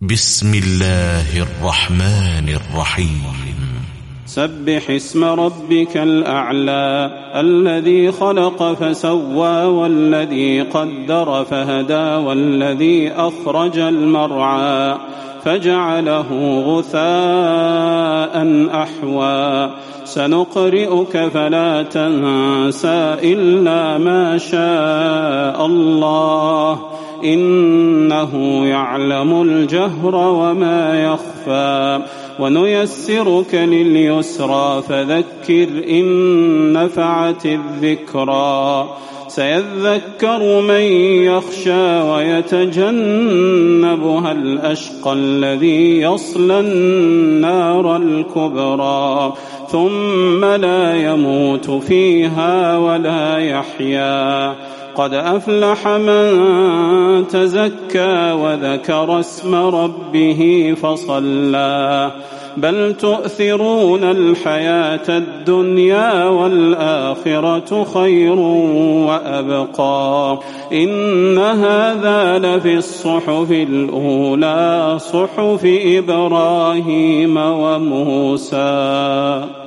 بسم الله الرحمن الرحيم سبح اسم ربك الأعلى الذي خلق فسوى والذي قدر فهدى والذي أخرج المرعى فجعله غثاء أحوى سنقرئك فلا تنسى إلا ما شاء الله إنه يعلم الجهر وما يخفى ونيسرك لليسرى فذكر إن نفعت الذكرى سيذكر من يخشى ويتجنبها الأشقى الذي يصلى النار الكبرى ثم لا يموت فيها ولا يحيا قد أفلح من تزكى وذكر اسم ربه فصلى بل تؤثرون الحياة الدنيا والآخرة خير وأبقى إن هذا لفي الصحف الأولى صحف إبراهيم وموسى.